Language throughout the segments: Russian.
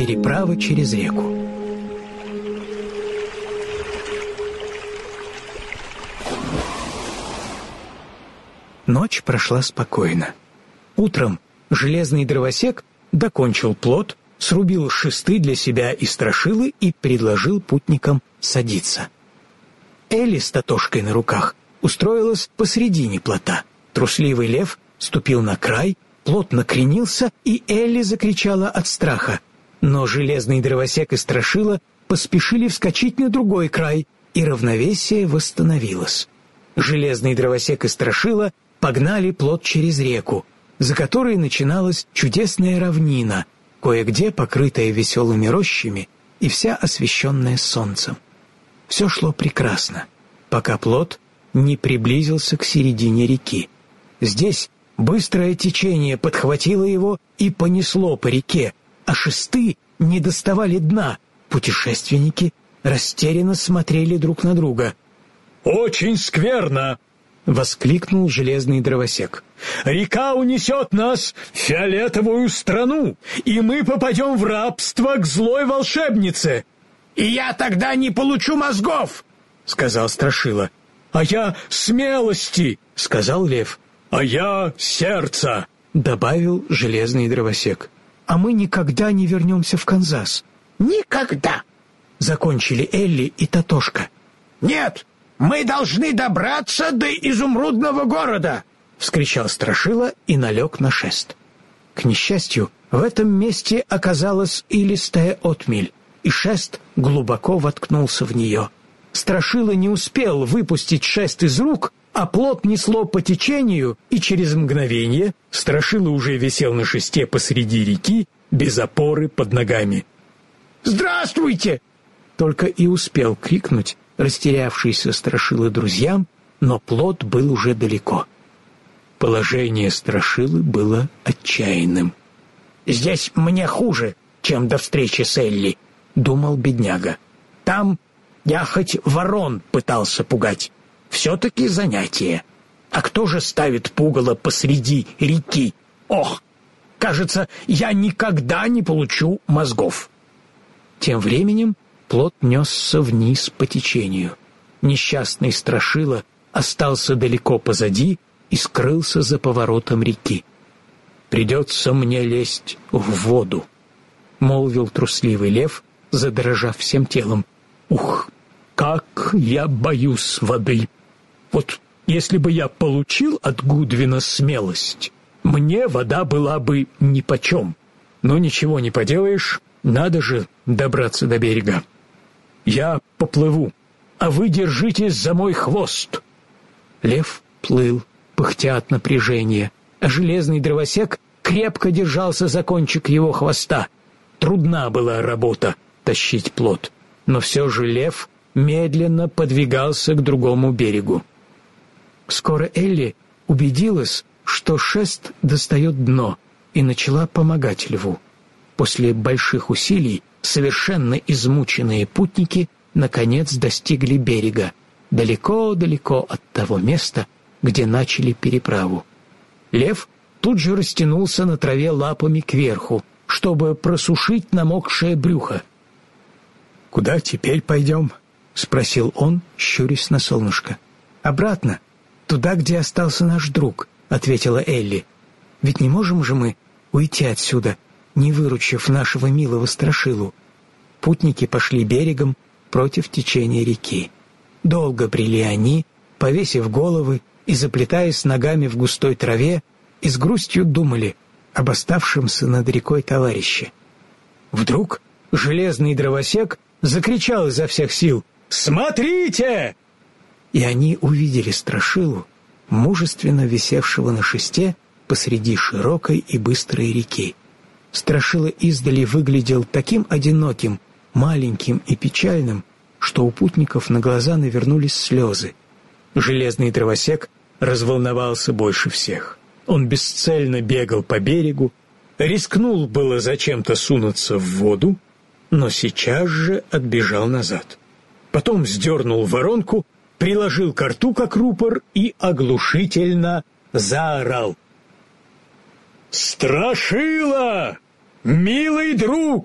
Переправа через реку. Ночь прошла спокойно. Утром железный дровосек докончил плот, срубил шесты для себя и страшилы и предложил путникам садиться. Элли с Татошкой на руках устроилась посредине плота. Трусливый лев ступил на край, плот накренился, и Элли закричала от страха. Но железный дровосек и страшила поспешили вскочить на другой край, и равновесие восстановилось. Железный дровосек и страшила погнали плот через реку, за которой начиналась чудесная равнина, кое-где покрытая веселыми рощами и вся освещенная солнцем. Все шло прекрасно, пока плот не приблизился к середине реки. Здесь быстрое течение подхватило его и понесло по реке, а шесты не доставали дна. Путешественники растерянно смотрели друг на друга. «Очень скверно!» — воскликнул железный дровосек. «Река унесет нас в фиолетовую страну, и мы попадем в рабство к злой волшебнице!» «И я тогда не получу мозгов!» — сказал страшила. «А я смелости!» — сказал лев. «А я сердца!» — добавил железный дровосек. «А мы никогда не вернемся в Канзас». «Никогда!» — закончили Элли и Татошка. «Нет, мы должны добраться до изумрудного города!» — вскричал страшила и налег на шест. К несчастью, в этом месте оказалась илистая отмель, и шест глубоко воткнулся в нее. Страшила не успел выпустить шест из рук, а плот несло по течению, и через мгновение страшила уже висел на шесте посреди реки, без опоры под ногами. «Здравствуйте!» Только и успел крикнуть растерявшийся страшила друзьям, но плот был уже далеко. Положение страшилы было отчаянным. «Здесь мне хуже, чем до встречи с Элли», — думал бедняга. «Там я хоть ворон пытался пугать. Все-таки занятие. А кто же ставит пугало посреди реки? Ох, кажется, я никогда не получу мозгов». Тем временем плот несся вниз по течению. Несчастный страшила остался далеко позади и скрылся за поворотом реки. «Придется мне лезть в воду», — молвил трусливый лев, задрожав всем телом. «Ух, как я боюсь воды! Вот если бы я получил от Гудвина смелость, мне вода была бы нипочем. Но ничего не поделаешь, надо же добраться до берега. Я поплыву, а вы держитесь за мой хвост». Лев плыл, пыхтя от напряжения, а железный дровосек крепко держался за кончик его хвоста. Трудна была работа тащить плот, но все же лев медленно подвигался к другому берегу. Скоро Элли убедилась, что шест достает дно, и начала помогать льву. После больших усилий совершенно измученные путники наконец достигли берега, далеко-далеко от того места, где начали переправу. Лев тут же растянулся на траве лапами кверху, чтобы просушить намокшее брюхо. «Куда теперь пойдем?» — спросил он, щурясь на солнышко. «Обратно, туда, где остался наш друг», — ответила Элли. «Ведь не можем же мы уйти отсюда, не выручив нашего милого страшилу». Путники пошли берегом против течения реки. Долго брели они, повесив головы и заплетаясь ногами в густой траве, и с грустью думали об оставшемся над рекой товарище. Вдруг железный дровосек закричал изо всех сил: «Смотрите!» И они увидели страшилу, мужественно висевшего на шесте посреди широкой и быстрой реки. Страшила издали выглядел таким одиноким, маленьким и печальным, что у путников на глаза навернулись слезы. Железный дровосек разволновался больше всех. Он бесцельно бегал по берегу, рискнул было зачем-то сунуться в воду, но сейчас же отбежал назад. Потом сдернул воронку, приложил ко рту, как рупор, и оглушительно заорал: «Страшила! Милый друг!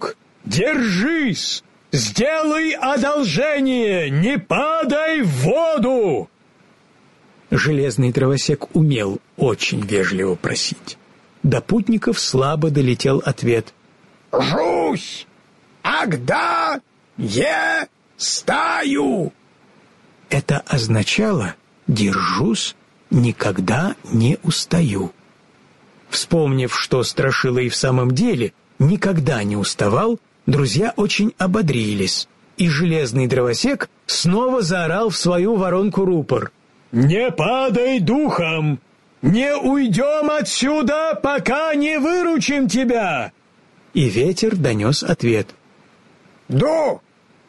держись! Сделай одолжение, не падай в воду!» Железный дровосек умел очень вежливо просить. До путников слабо долетел ответ: «Жусь, агдá е стаю!» Это означало «держусь, никогда не устаю». Вспомнив, что Страшила и в самом деле никогда не уставал, друзья очень ободрились, и железный дровосек снова заорал в свою воронку рупор: «Не падай духом! Не уйдем отсюда, пока не выручим тебя!» И ветер донес ответ: «Ду!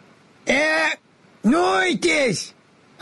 Нуйтесь!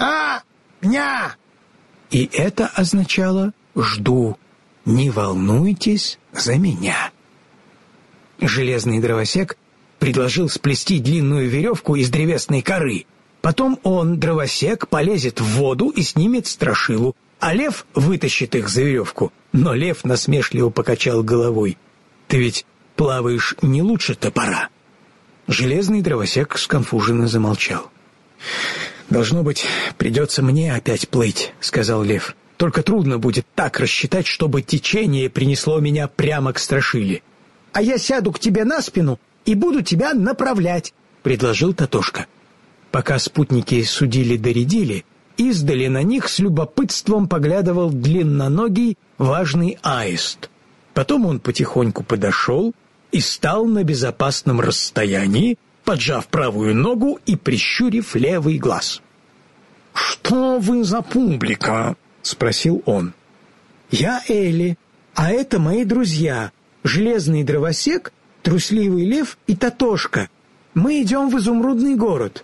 Ня!» И это означало «жду, не волнуйтесь за меня». Железный дровосек предложил сплести длинную веревку из древесной коры. Потом он, дровосек, полезет в воду и снимет Страшилу, а лев вытащит их за веревку. Но лев насмешливо покачал головой: «Ты ведь плаваешь не лучше топора». Железный дровосек сконфуженно замолчал. «Должно быть, придется мне опять плыть», — сказал лев. «Только трудно будет так рассчитать, чтобы течение принесло меня прямо к Страшиле». «А я сяду к тебе на спину и буду тебя направлять», — предложил Татошка. Пока спутники судили-доредили, издали на них с любопытством поглядывал длинноногий важный аист. Потом он потихоньку подошел и стал на безопасном расстоянии, поджав правую ногу и прищурив левый глаз. «Что вы за публика?» — спросил он. «Я Элли, а это мои друзья, железный дровосек, трусливый лев и Татошка. Мы идем в изумрудный город».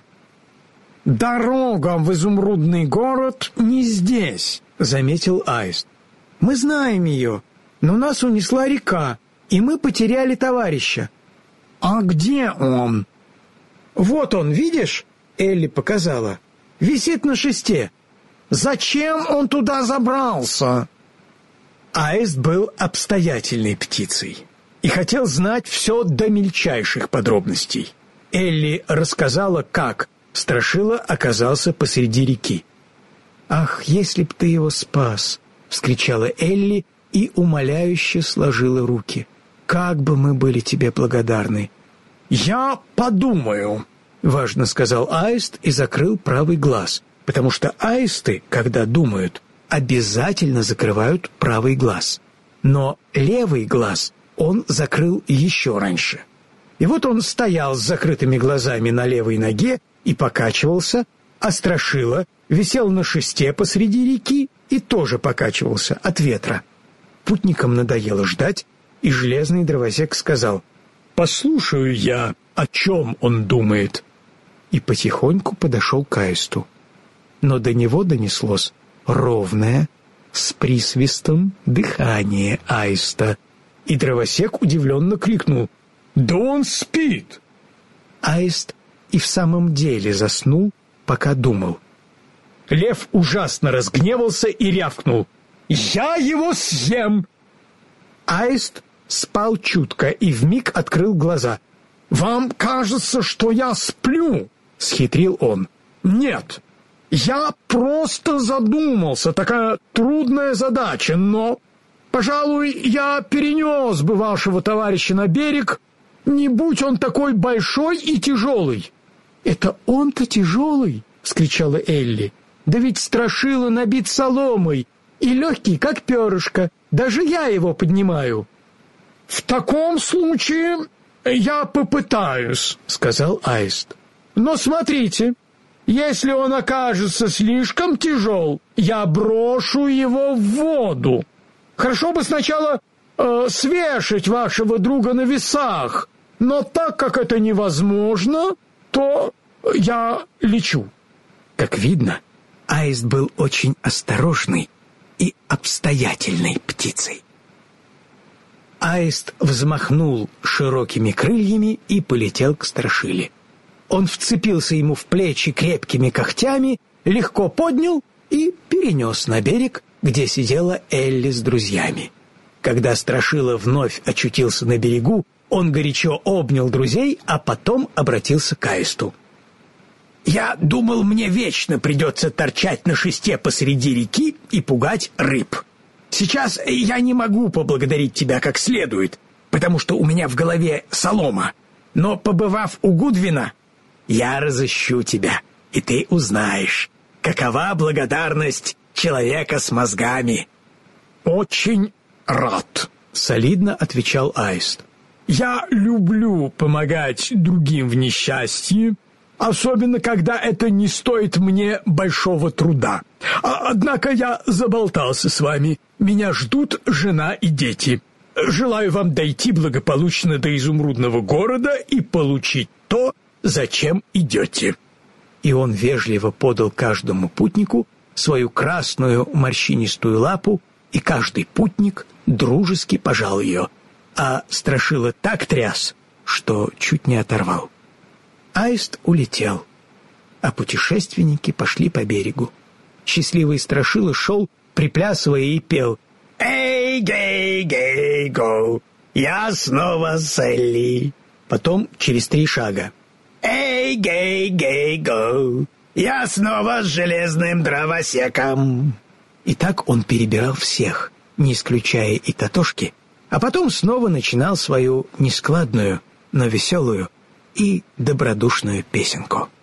«Дорога в изумрудный город не здесь», — заметил аист. «Мы знаем ее, но нас унесла река, и мы потеряли товарища». «А где он?» «Вот он, видишь?» — Элли показала. «Висит на шесте». «Зачем он туда забрался?» Аист был обстоятельной птицей и хотел знать все до мельчайших подробностей. Элли рассказала, как Страшила оказался посреди реки. «Ах, если б ты его спас!» — вскричала Элли и умоляюще сложила руки. «Как бы мы были тебе благодарны!» «Я подумаю», — важно сказал аист и закрыл правый глаз, потому что аисты, когда думают, обязательно закрывают правый глаз. Но левый глаз он закрыл еще раньше. И вот он стоял с закрытыми глазами на левой ноге и покачивался, а Страшила висел на шесте посреди реки и тоже покачивался от ветра. Путникам надоело ждать, и железный дровосек сказал: «Послушаю я, о чем он думает». И потихоньку подошел к аисту. Но до него донеслось ровное, с присвистом, дыхание аиста. И дровосек удивленно крикнул: «Да он спит!» Аист и в самом деле заснул, пока думал. Лев ужасно разгневался и рявкнул: «Я его съем!» Аист спал чутко и вмиг открыл глаза. «Вам кажется, что я сплю?» — схитрил он. «Нет, я просто задумался, такая трудная задача, но, пожалуй, я перенес бы вашего товарища на берег, не будь он такой большой и тяжелый». «Это он-то тяжелый!» — вскричала Элли. «Да ведь Страшила набит соломой и легкий, как перышко. Даже я его поднимаю». «В таком случае я попытаюсь», — сказал аист. «Но смотрите, если он окажется слишком тяжел, я брошу его в воду. Хорошо бы сначала свешать вашего друга на весах, но так как это невозможно, то я лечу». Как видно, аист был очень осторожной и обстоятельной птицей. Аист взмахнул широкими крыльями и полетел к Страшиле. Он вцепился ему в плечи крепкими когтями, легко поднял и перенес на берег, где сидела Элли с друзьями. Когда Страшила вновь очутился на берегу, Он горячо обнял друзей, а потом обратился к Аисту. «Я думал, мне вечно придется торчать на шесте посреди реки и пугать рыб. Сейчас я не могу поблагодарить тебя как следует, потому что у меня в голове солома. Но, побывав у Гудвина, я разыщу тебя, и ты узнаешь, какова благодарность человека с мозгами». «Очень рад», — солидно отвечал Аист. «Я люблю помогать другим в несчастье, особенно когда это не стоит мне большого труда. Однако я заболтался с вами. Меня ждут жена и дети. Желаю вам дойти благополучно до изумрудного города и получить то, зачем идете». И он вежливо подал каждому путнику свою красную морщинистую лапу, и каждый путник дружески пожал ее, а Страшила так тряс, что чуть не оторвал. Аист улетел, а путешественники пошли по берегу. Счастливый Страшила шел, приплясывая, и пел: «Эй, гей, гей, гоу, я снова с Элли». Потом через 3 шага: «Эй, гей, гей, гоу, я снова с железным дровосеком». И так он перебирал всех, не исключая и Татошки, а потом снова начинал свою нескладную, но веселую и добродушную песенку.